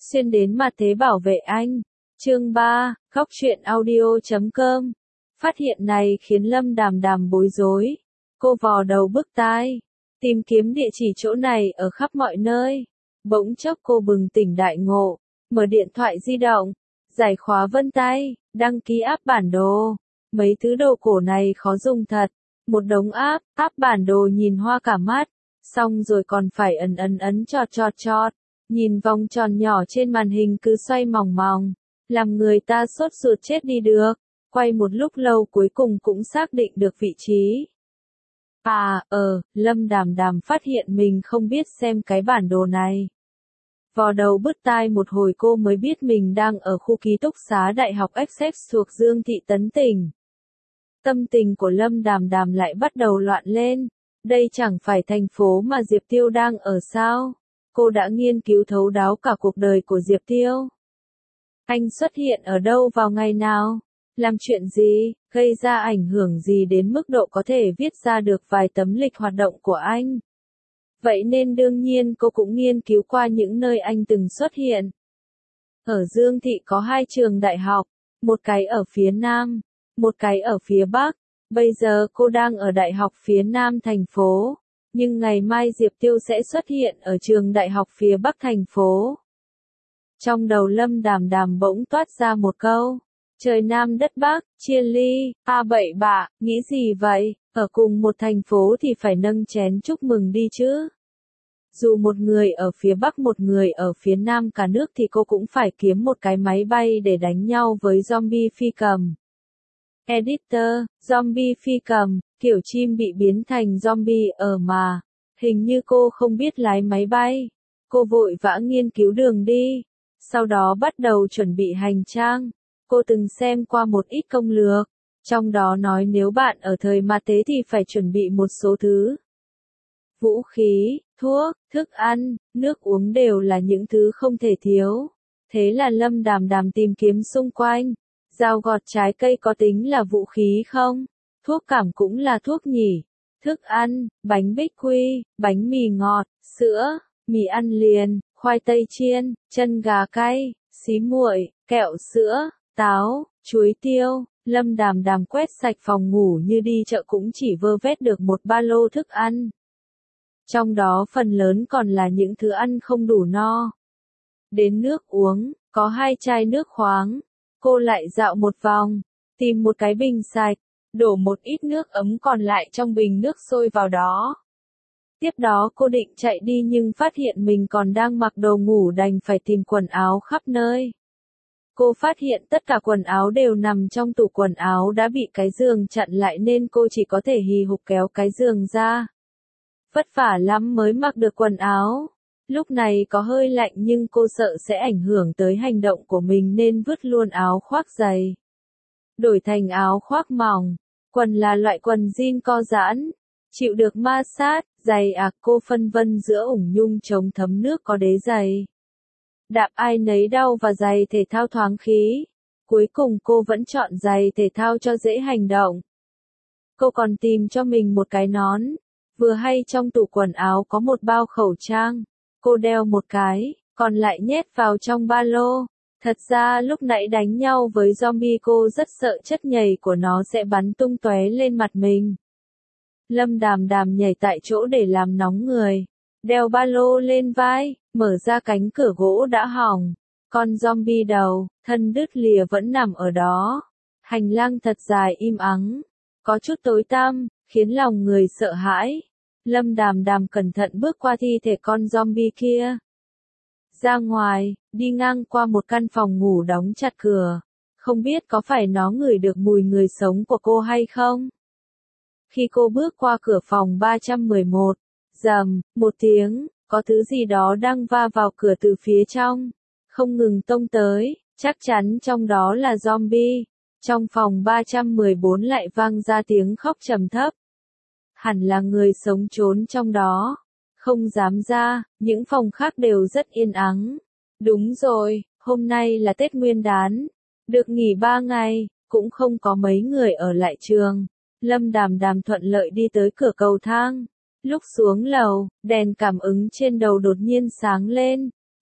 xuyên đến mà thế bảo vệ anh. Chương 3, Góc truyện audio.com. Phát hiện này khiến Lâm Đàm Đàm bối rối. Cô vò đầu bứt tai, tìm kiếm địa chỉ chỗ này ở khắp mọi nơi. Bỗng chốc cô bừng tỉnh đại ngộ, mở điện thoại di động, giải khóa vân tay, đăng ký app bản đồ. Mấy thứ đồ cổ này khó dùng thật. Một đống app bản đồ nhìn hoa cả mắt. Xong rồi còn phải ấn chọt. Nhìn vòng tròn nhỏ trên màn hình cứ xoay mòng mòng, làm người ta sốt ruột chết đi được. Quay một lúc lâu cuối cùng cũng xác định được vị trí. Lâm Đàm Đàm phát hiện mình không biết xem cái bản đồ này. Vò đầu bứt tai một hồi cô mới biết mình đang ở khu ký túc xá Đại học Essex thuộc Dương thị Tấn tỉnh. Tâm tình của Lâm Đàm Đàm lại bắt đầu loạn lên. Đây chẳng phải thành phố mà Diệp Tiêu đang ở sao? Cô đã nghiên cứu thấu đáo cả cuộc đời của Diệp Tiêu. Anh xuất hiện ở đâu vào ngày nào? Làm chuyện gì? Gây ra ảnh hưởng gì đến mức độ có thể viết ra được vài tấm lịch hoạt động của anh? Vậy nên đương nhiên cô cũng nghiên cứu qua những nơi anh từng xuất hiện. Ở Dương thị có 2 trường đại học, một cái ở phía Nam, một cái ở phía Bắc. Bây giờ cô đang ở đại học phía Nam thành phố, nhưng ngày mai Diệp Tiêu sẽ xuất hiện ở trường đại học phía Bắc thành phố. Trong đầu Lâm Đàm Đàm bỗng toát ra một câu. Trời Nam đất Bắc, chia ly, bậy bạ, nghĩ gì vậy? Ở cùng một thành phố thì phải nâng chén chúc mừng đi chứ. Dù một người ở phía Bắc một người ở phía Nam cả nước thì cô cũng phải kiếm một cái máy bay để đánh nhau với zombie phi cầm. Editor, zombie phi cầm, kiểu chim bị biến thành zombie ở mà. Hình như cô không biết lái máy bay. Cô vội vã nghiên cứu đường đi. Sau đó bắt đầu chuẩn bị hành trang. Cô từng xem qua một ít công lược. Trong đó nói nếu bạn ở thời ma tế thì phải chuẩn bị một số thứ. Vũ khí, thuốc, thức ăn, nước uống đều là những thứ không thể thiếu. Thế là Lâm Đàm Đàm tìm kiếm xung quanh. Dao gọt trái cây có tính là vũ khí không? Thuốc cảm cũng là thuốc nhỉ? Thức ăn, bánh bích quy, bánh mì ngọt, sữa, mì ăn liền, khoai tây chiên, chân gà cay, xí muội, kẹo sữa, táo, chuối tiêu. Lâm Đàm Đàm quét sạch phòng ngủ như đi chợ cũng chỉ vơ vét được một ba lô thức ăn. Trong đó phần lớn còn là những thứ ăn không đủ no. Đến nước uống, có 2 chai nước khoáng. Cô lại dạo một vòng, tìm một cái bình sạch, đổ một ít nước ấm còn lại trong bình nước sôi vào đó. Tiếp đó cô định chạy đi nhưng phát hiện mình còn đang mặc đồ ngủ đành phải tìm quần áo khắp nơi. Cô phát hiện tất cả quần áo đều nằm trong tủ quần áo đã bị cái giường chặn lại nên cô chỉ có thể hì hục kéo cái giường ra. Vất vả lắm mới mặc được quần áo. Lúc này có hơi lạnh nhưng cô sợ sẽ ảnh hưởng tới hành động của mình nên vứt luôn áo khoác dày. Đổi thành áo khoác mỏng. Quần là loại quần jean co giãn. Chịu được ma sát, giày cô phân vân giữa ủng nhung chống thấm nước có đế giày. Đạp ai nấy đau và giày thể thao thoáng khí. Cuối cùng cô vẫn chọn giày thể thao cho dễ hành động. Cô còn tìm cho mình một cái nón. Vừa hay trong tủ quần áo có một bao khẩu trang. Cô đeo một cái, còn lại nhét vào trong ba lô. Thật ra lúc nãy đánh nhau với zombie cô rất sợ chất nhầy của nó sẽ bắn tung tóe lên mặt mình. Lâm Đàm Đàm nhảy tại chỗ để làm nóng người. Đeo ba lô lên vai, mở ra cánh cửa gỗ đã hỏng. Con zombie đầu, thân đứt lìa vẫn nằm ở đó. Hành lang thật dài im ắng. Có chút tối tăm, khiến lòng người sợ hãi. Lâm Đàm Đàm cẩn thận bước qua thi thể con zombie kia. Ra ngoài, đi ngang qua một căn phòng ngủ đóng chặt cửa. Không biết có phải nó ngửi được mùi người sống của cô hay không? Khi cô bước qua cửa phòng 311, rầm, một tiếng, có thứ gì đó đang va vào cửa từ phía trong. Không ngừng tông tới, chắc chắn trong đó là zombie. Trong phòng 314 lại vang ra tiếng khóc trầm thấp. Hẳn là người sống trốn trong đó. Không dám ra, những phòng khác đều rất yên ắng. Đúng rồi, hôm nay là Tết Nguyên đán. Được nghỉ 3 ngày, cũng không có mấy người ở lại trường. Lâm Đàm Đàm thuận lợi đi tới cửa cầu thang. Lúc xuống lầu, đèn cảm ứng trên đầu đột nhiên sáng lên.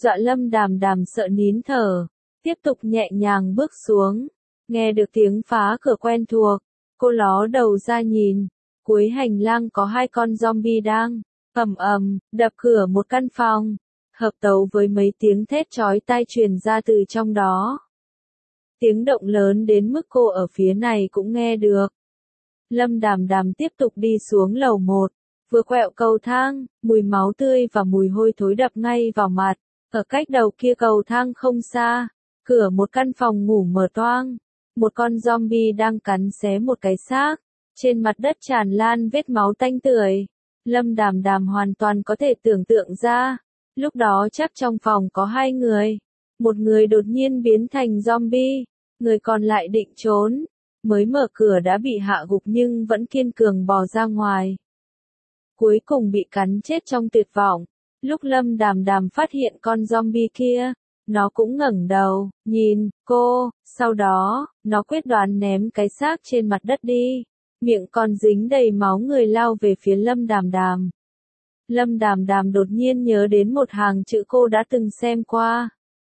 dọa Lâm Đàm Đàm sợ nín thở, tiếp tục nhẹ nhàng bước xuống, nghe được tiếng phá cửa quen thuộc, cô ló đầu ra nhìn, cuối hành lang có 2 con zombie đang ầm ầm đập cửa một căn phòng, hợp tấu với mấy tiếng thét chói tai truyền ra từ trong đó. Tiếng động lớn đến mức cô ở phía này cũng nghe được. Lâm Đàm Đàm tiếp tục đi xuống lầu 1, vừa quẹo cầu thang, mùi máu tươi và mùi hôi thối đập ngay vào mặt. Ở cách đầu kia cầu thang không xa, cửa một căn phòng ngủ mở toang, một con zombie đang cắn xé một cái xác, trên mặt đất tràn lan vết máu tanh tưởi. Lâm Đàm Đàm hoàn toàn có thể tưởng tượng ra, lúc đó chắc trong phòng có 2 người, một người đột nhiên biến thành zombie, người còn lại định trốn, mới mở cửa đã bị hạ gục nhưng vẫn kiên cường bò ra ngoài. Cuối cùng bị cắn chết trong tuyệt vọng. Lúc Lâm Đàm Đàm phát hiện con zombie kia, nó cũng ngẩng đầu, nhìn cô, sau đó, nó quyết đoán ném cái xác trên mặt đất đi, miệng còn dính đầy máu người lao về phía Lâm Đàm Đàm. Lâm Đàm Đàm đột nhiên nhớ đến một hàng chữ cô đã từng xem qua.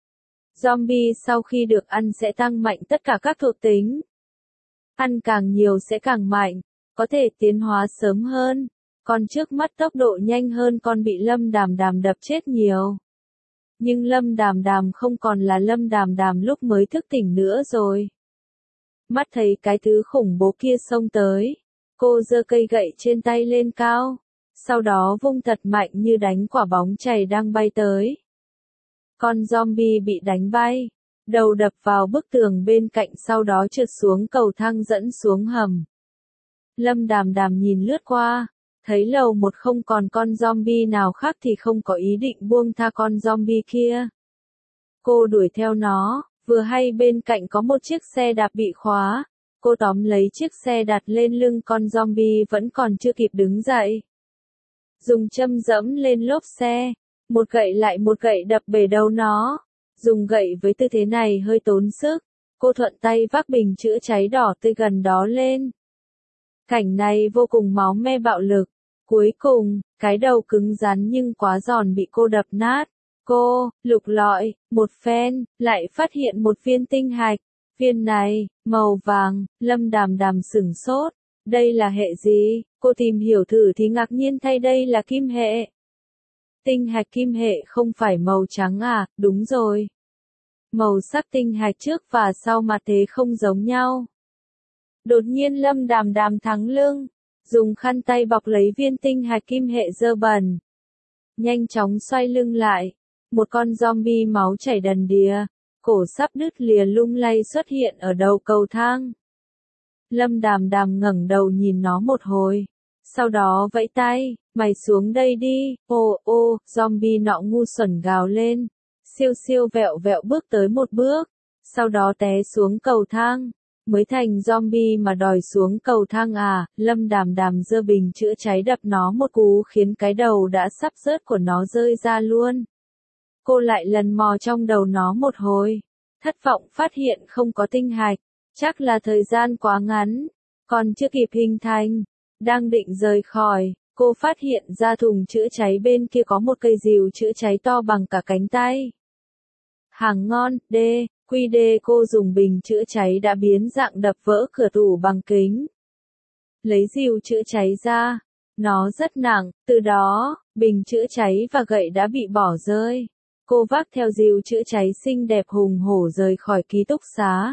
Zombie sau khi được ăn sẽ tăng mạnh tất cả các thuộc tính. Ăn càng nhiều sẽ càng mạnh, có thể tiến hóa sớm hơn. Con trước mắt tốc độ nhanh hơn con bị Lâm Đàm Đàm đập chết nhiều. Nhưng Lâm Đàm Đàm không còn là Lâm Đàm Đàm lúc mới thức tỉnh nữa rồi. Mắt thấy cái thứ khủng bố kia xông tới, cô giơ cây gậy trên tay lên cao, sau đó vung thật mạnh như đánh quả bóng chày đang bay tới. Con zombie bị đánh bay, đầu đập vào bức tường bên cạnh sau đó trượt xuống cầu thang dẫn xuống hầm. Lâm Đàm Đàm nhìn lướt qua, thấy lầu 1 không còn con zombie nào khác thì không có ý định buông tha con zombie kia. Cô đuổi theo nó, vừa hay bên cạnh có một chiếc xe đạp bị khóa, cô tóm lấy chiếc xe đặt lên lưng con zombie vẫn còn chưa kịp đứng dậy. Dùng châm dẫm lên lốp xe, một gậy lại một gậy đập bể đầu nó, dùng gậy với tư thế này hơi tốn sức, cô thuận tay vác bình chữa cháy đỏ tươi gần đó lên. Cảnh này vô cùng máu me bạo lực. Cuối cùng, cái đầu cứng rắn nhưng quá giòn bị cô đập nát. Cô, lục lọi, một phen, lại phát hiện một viên tinh hạch. Viên này, màu vàng, Lâm Đàm Đàm sửng sốt. Đây là hệ gì? Cô tìm hiểu thử thì ngạc nhiên thay đây là kim hệ. Tinh hạch kim hệ không phải màu trắng à? Đúng rồi. Màu sắc tinh hạch trước và sau mặt thế không giống nhau. Đột nhiên Lâm Đàm Đàm thắng lưng, dùng khăn tay bọc lấy viên tinh hạch kim hệ dơ bẩn. Nhanh chóng xoay lưng lại, một con zombie máu chảy đần đìa, cổ sắp đứt lìa lung lay xuất hiện ở đầu cầu thang. Lâm Đàm Đàm ngẩng đầu nhìn nó một hồi, sau đó vẫy tay, mày xuống đây đi, ô, zombie nọ ngu xuẩn gào lên, siêu siêu vẹo vẹo bước tới một bước, sau đó té xuống cầu thang. Mới thành zombie mà đòi xuống cầu thang à? Lâm Đàm Đàm giơ bình chữa cháy đập nó một cú khiến cái đầu đã sắp rớt của nó rơi ra luôn. Cô lại lần mò trong đầu nó một hồi, thất vọng phát hiện không có tinh hạch, chắc là thời gian quá ngắn, còn chưa kịp hình thành. Đang định rời khỏi, cô phát hiện ra thùng chữa cháy bên kia có một cây rìu chữa cháy to bằng cả cánh tay. Hàng ngon, QD cô dùng bình chữa cháy đã biến dạng đập vỡ cửa tủ bằng kính. Lấy rìu chữa cháy ra, nó rất nặng, từ đó, bình chữa cháy và gậy đã bị bỏ rơi. Cô vác theo rìu chữa cháy xinh đẹp hùng hổ rời khỏi ký túc xá.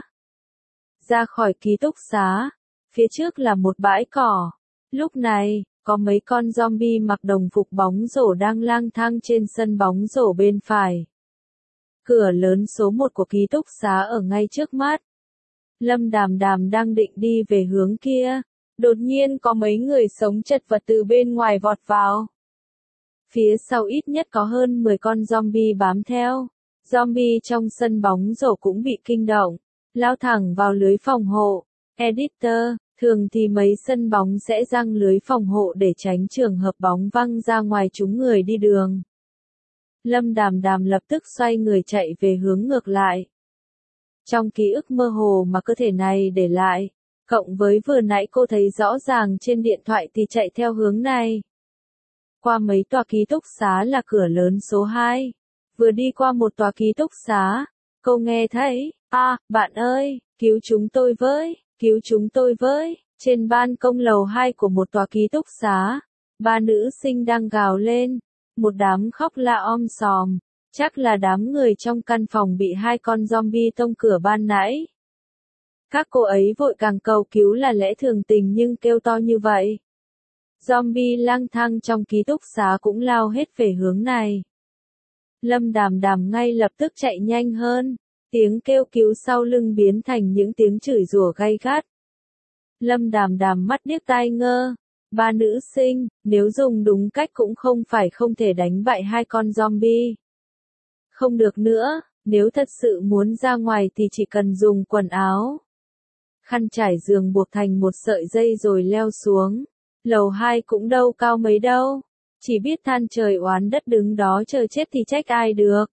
Ra khỏi ký túc xá, phía trước là một bãi cỏ. Lúc này, có mấy con zombie mặc đồng phục bóng rổ đang lang thang trên sân bóng rổ bên phải. Cửa lớn số 1 của ký túc xá ở ngay trước mắt. Lâm Đàm Đàm đang định đi về hướng kia. Đột nhiên có mấy người sống chật vật từ bên ngoài vọt vào. Phía sau ít nhất có hơn 10 con zombie bám theo. Zombie trong sân bóng rổ cũng bị kinh động, lao thẳng vào lưới phòng hộ. Editor, thường thì mấy sân bóng sẽ giăng lưới phòng hộ để tránh trường hợp bóng văng ra ngoài trúng người đi đường. Lâm Đàm Đàm lập tức xoay người chạy về hướng ngược lại. Trong ký ức mơ hồ mà cơ thể này để lại, cộng với vừa nãy cô thấy rõ ràng trên điện thoại thì chạy theo hướng này. Qua mấy tòa ký túc xá là cửa lớn số 2. vừa đi qua một tòa ký túc xá, cô nghe thấy, bạn ơi, cứu chúng tôi với, cứu chúng tôi với, trên ban công lầu 2 của một tòa ký túc xá, ba nữ sinh đang gào lên, một đám khóc la sòm, chắc là đám người trong căn phòng bị hai con zombie tông cửa ban nãy. Các cô ấy vội càng cầu cứu là lẽ thường tình nhưng kêu to như vậy. Zombie lang thang trong ký túc xá cũng lao hết về hướng này. Lâm Đàm Đàm ngay lập tức chạy nhanh hơn, tiếng kêu cứu sau lưng biến thành những tiếng chửi rủa gay gắt. Lâm Đàm Đàm mắt điếc tai ngơ, ba nữ sinh, nếu dùng đúng cách cũng không phải không thể đánh bại hai con zombie. Không được nữa, nếu thật sự muốn ra ngoài thì chỉ cần dùng quần áo, khăn trải giường buộc thành một sợi dây rồi leo xuống. Lầu 2 cũng đâu cao mấy đâu, chỉ biết than trời oán đất đứng đó chờ chết thì trách ai được.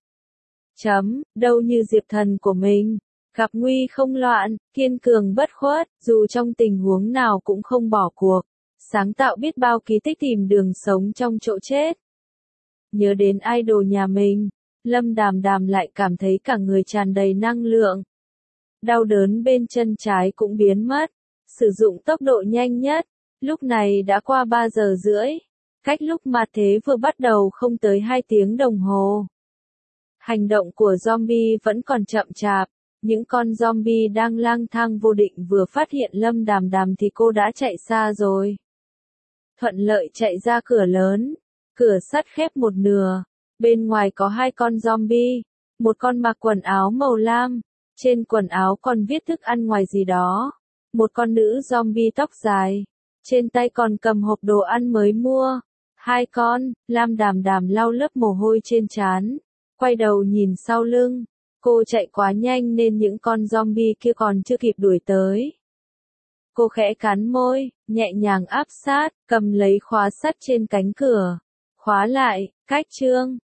Đâu như Diệp Thần của mình, gặp nguy không loạn, kiên cường bất khuất, dù trong tình huống nào cũng không bỏ cuộc, sáng tạo biết bao kỳ tích tìm đường sống trong chỗ chết. Nhớ đến idol nhà mình, Lâm Đàm Đàm lại cảm thấy cả người tràn đầy năng lượng. Đau đớn bên chân trái cũng biến mất, sử dụng tốc độ nhanh nhất, lúc này đã qua 3 giờ rưỡi, cách lúc mà thế vừa bắt đầu không tới 2 tiếng đồng hồ. Hành động của zombie vẫn còn chậm chạp, những con zombie đang lang thang vô định vừa phát hiện Lâm Đàm Đàm thì cô đã chạy xa rồi. Thuận lợi chạy ra cửa lớn, cửa sắt khép một nửa, bên ngoài có hai con zombie, một con mặc quần áo màu lam, trên quần áo còn viết thức ăn ngoài gì đó, một con nữ zombie tóc dài, trên tay còn cầm hộp đồ ăn mới mua. Hai con, Lam Đàm Đàm lau lớp mồ hôi trên trán, quay đầu nhìn sau lưng, cô chạy quá nhanh nên những con zombie kia còn chưa kịp đuổi tới. Cô khẽ cắn môi, nhẹ nhàng áp sát, cầm lấy khóa sắt trên cánh cửa, khóa lại, cách chương.